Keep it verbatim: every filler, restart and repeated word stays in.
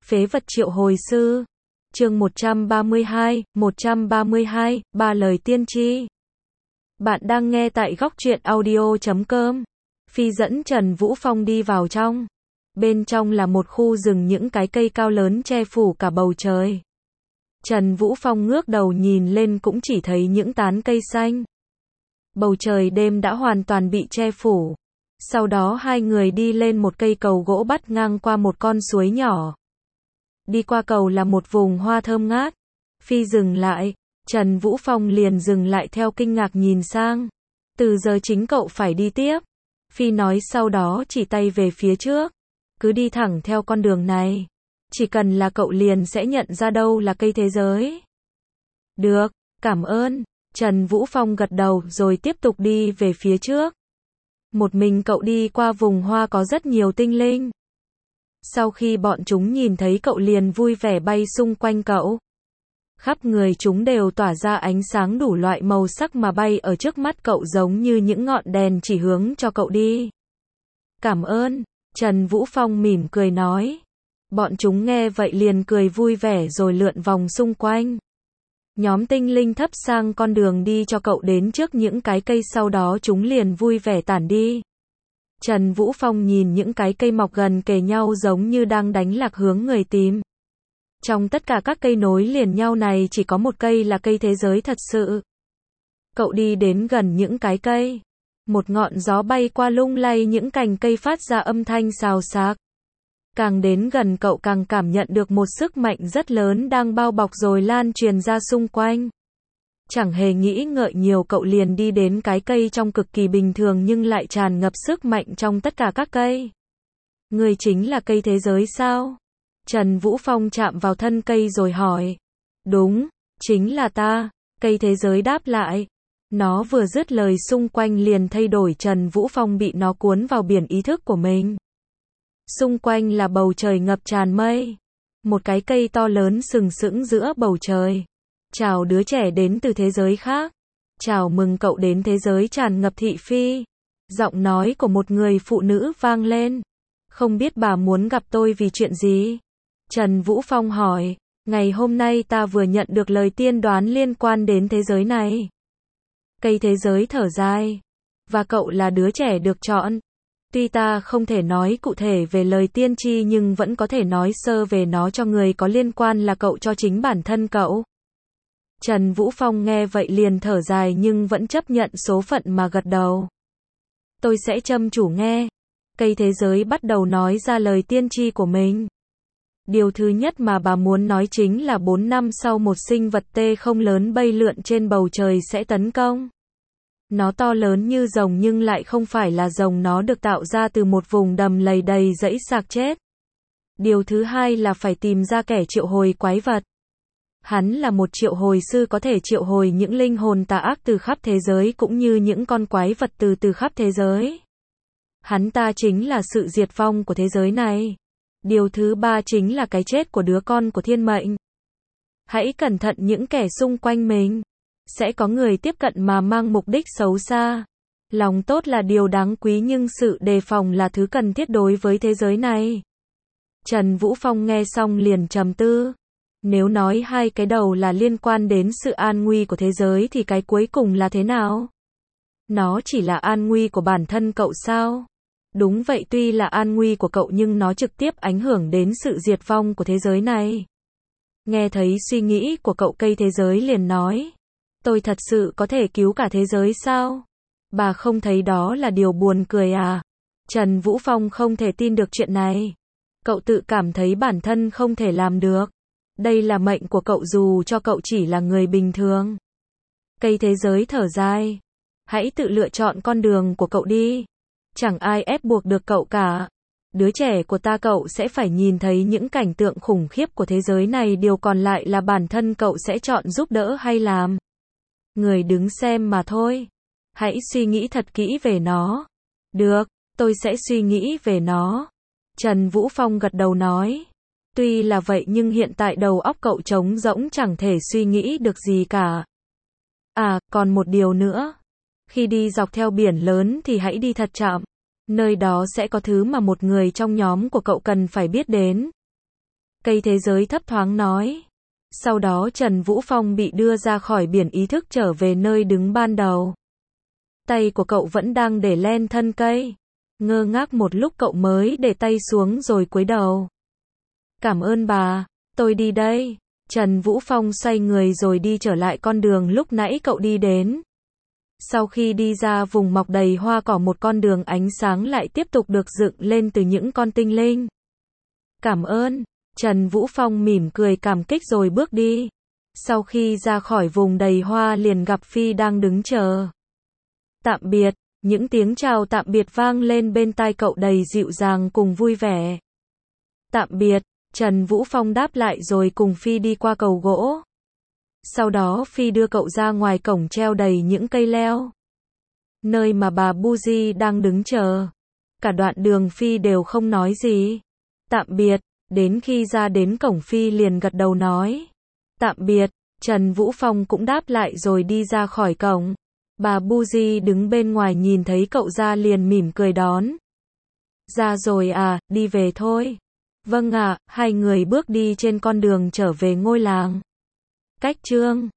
Phế vật triệu hồi sư. Chương một trăm ba mươi hai, một trăm ba mươi hai, ba lời tiên tri. Bạn đang nghe tại góc truyện audio chấm com. Phi dẫn Trần Vũ Phong đi vào trong. Bên trong là một khu rừng những cái cây cao lớn che phủ cả bầu trời. Trần Vũ Phong ngước đầu nhìn lên cũng chỉ thấy những tán cây xanh. Bầu trời đêm đã hoàn toàn bị che phủ. Sau đó hai người đi lên một cây cầu gỗ bắt ngang qua một con suối nhỏ. Đi qua cầu là một vùng hoa thơm ngát. Phi dừng lại, Trần Vũ Phong liền dừng lại theo kinh ngạc nhìn sang. Từ giờ chính cậu phải đi tiếp. Phi nói sau đó chỉ tay về phía trước. Cứ đi thẳng theo con đường này. Chỉ cần là cậu liền sẽ nhận ra đâu là cây thế giới. Được, cảm ơn. Trần Vũ Phong gật đầu rồi tiếp tục đi về phía trước. Một mình cậu đi qua vùng hoa có rất nhiều tinh linh. Sau khi bọn chúng nhìn thấy cậu liền vui vẻ bay xung quanh cậu. Khắp người chúng đều tỏa ra ánh sáng đủ loại màu sắc mà bay ở trước mắt cậu giống như những ngọn đèn chỉ hướng cho cậu đi. Cảm ơn, Trần Vũ Phong mỉm cười nói. Bọn chúng nghe vậy liền cười vui vẻ rồi lượn vòng xung quanh. Nhóm tinh linh thấp sang con đường đi cho cậu đến trước những cái cây, sau đó chúng liền vui vẻ tản đi. Trần Vũ Phong nhìn những cái cây mọc gần kề nhau giống như đang đánh lạc hướng người tìm. Trong tất cả các cây nối liền nhau này chỉ có một cây là cây thế giới thật sự. Cậu đi đến gần những cái cây. Một ngọn gió bay qua lung lay những cành cây phát ra âm thanh xào xạc. Càng đến gần cậu càng cảm nhận được một sức mạnh rất lớn đang bao bọc rồi lan truyền ra xung quanh. Chẳng hề nghĩ ngợi nhiều cậu liền đi đến cái cây trong cực kỳ bình thường nhưng lại tràn ngập sức mạnh trong tất cả các cây. Người chính là cây thế giới sao? Trần Vũ Phong chạm vào thân cây rồi hỏi. Đúng, chính là ta. Cây thế giới đáp lại. Nó vừa dứt lời xung quanh liền thay đổi, Trần Vũ Phong bị nó cuốn vào biển ý thức của mình. Xung quanh là bầu trời ngập tràn mây. Một cái cây to lớn sừng sững giữa bầu trời. Chào đứa trẻ đến từ thế giới khác. Chào mừng cậu đến thế giới tràn ngập thị phi. Giọng nói của một người phụ nữ vang lên. Không biết bà muốn gặp tôi vì chuyện gì? Trần Vũ Phong hỏi. Ngày hôm nay ta vừa nhận được lời tiên đoán liên quan đến thế giới này. Cây thế giới thở dài. Và cậu là đứa trẻ được chọn. Tuy ta không thể nói cụ thể về lời tiên tri nhưng vẫn có thể nói sơ về nó cho người có liên quan là cậu cho chính bản thân cậu. Trần Vũ Phong nghe vậy liền thở dài nhưng vẫn chấp nhận số phận mà gật đầu. Tôi sẽ chăm chú nghe. Cây thế giới bắt đầu nói ra lời tiên tri của mình. Điều thứ nhất mà bà muốn nói chính là bốn năm sau một sinh vật tê không lớn bay lượn trên bầu trời sẽ tấn công. Nó to lớn như rồng nhưng lại không phải là rồng, nó được tạo ra từ một vùng đầm lầy đầy rẫy xác chết. Điều thứ hai là phải tìm ra kẻ triệu hồi quái vật. Hắn là một triệu hồi sư có thể triệu hồi những linh hồn tà ác từ khắp thế giới cũng như những con quái vật từ từ khắp thế giới. Hắn ta chính là sự diệt vong của thế giới này. Điều thứ ba chính là cái chết của đứa con của thiên mệnh. Hãy cẩn thận những kẻ xung quanh mình. Sẽ có người tiếp cận mà mang mục đích xấu xa. Lòng tốt là điều đáng quý nhưng sự đề phòng là thứ cần thiết đối với thế giới này. Trần Vũ Phong nghe xong liền trầm tư. Nếu nói hai cái đầu là liên quan đến sự an nguy của thế giới thì cái cuối cùng là thế nào? Nó chỉ là an nguy của bản thân cậu sao? Đúng vậy, tuy là an nguy của cậu nhưng nó trực tiếp ảnh hưởng đến sự diệt vong của thế giới này. Nghe thấy suy nghĩ của cậu, cây thế giới liền nói. Tôi thật sự có thể cứu cả thế giới sao? Bà không thấy đó là điều buồn cười à? Trần Vũ Phong không thể tin được chuyện này. Cậu tự cảm thấy bản thân không thể làm được. Đây là mệnh của cậu dù cho cậu chỉ là người bình thường. Cây thế giới thở dài. Hãy tự lựa chọn con đường của cậu đi. Chẳng ai ép buộc được cậu cả. Đứa trẻ của ta, cậu sẽ phải nhìn thấy những cảnh tượng khủng khiếp của thế giới này, điều còn lại là bản thân cậu sẽ chọn giúp đỡ hay làm. Người đứng xem mà thôi. Hãy suy nghĩ thật kỹ về nó. Được, tôi sẽ suy nghĩ về nó. Trần Vũ Phong gật đầu nói. Tuy là vậy nhưng hiện tại đầu óc cậu trống rỗng chẳng thể suy nghĩ được gì cả. À, còn một điều nữa. Khi đi dọc theo biển lớn thì hãy đi thật chậm. Nơi đó sẽ có thứ mà một người trong nhóm của cậu cần phải biết đến. Cây thế giới thấp thoáng nói. Sau đó Trần Vũ Phong bị đưa ra khỏi biển ý thức trở về nơi đứng ban đầu. Tay của cậu vẫn đang để lên thân cây. Ngơ ngác một lúc cậu mới để tay xuống rồi cúi đầu. Cảm ơn bà, tôi đi đây. Trần Vũ Phong xoay người rồi đi trở lại con đường lúc nãy cậu đi đến. Sau khi đi ra vùng mọc đầy hoa cỏ, một con đường ánh sáng lại tiếp tục được dựng lên từ những con tinh linh. Cảm ơn. Trần Vũ Phong mỉm cười cảm kích rồi bước đi. Sau khi ra khỏi vùng đầy hoa liền gặp Phi đang đứng chờ. Tạm biệt, những tiếng chào tạm biệt vang lên bên tai cậu đầy dịu dàng cùng vui vẻ. Tạm biệt, Trần Vũ Phong đáp lại rồi cùng Phi đi qua cầu gỗ. Sau đó Phi đưa cậu ra ngoài cổng treo đầy những cây leo. Nơi mà bà Buji đang đứng chờ. Cả đoạn đường Phi đều không nói gì. Tạm biệt, đến khi ra đến cổng Phi liền gật đầu nói. Tạm biệt, Trần Vũ Phong cũng đáp lại rồi đi ra khỏi cổng. Bà Buji đứng bên ngoài nhìn thấy cậu ra liền mỉm cười đón. Ra rồi à, đi về thôi. Vâng ạ, hai người bước đi trên con đường trở về ngôi làng. Cách chương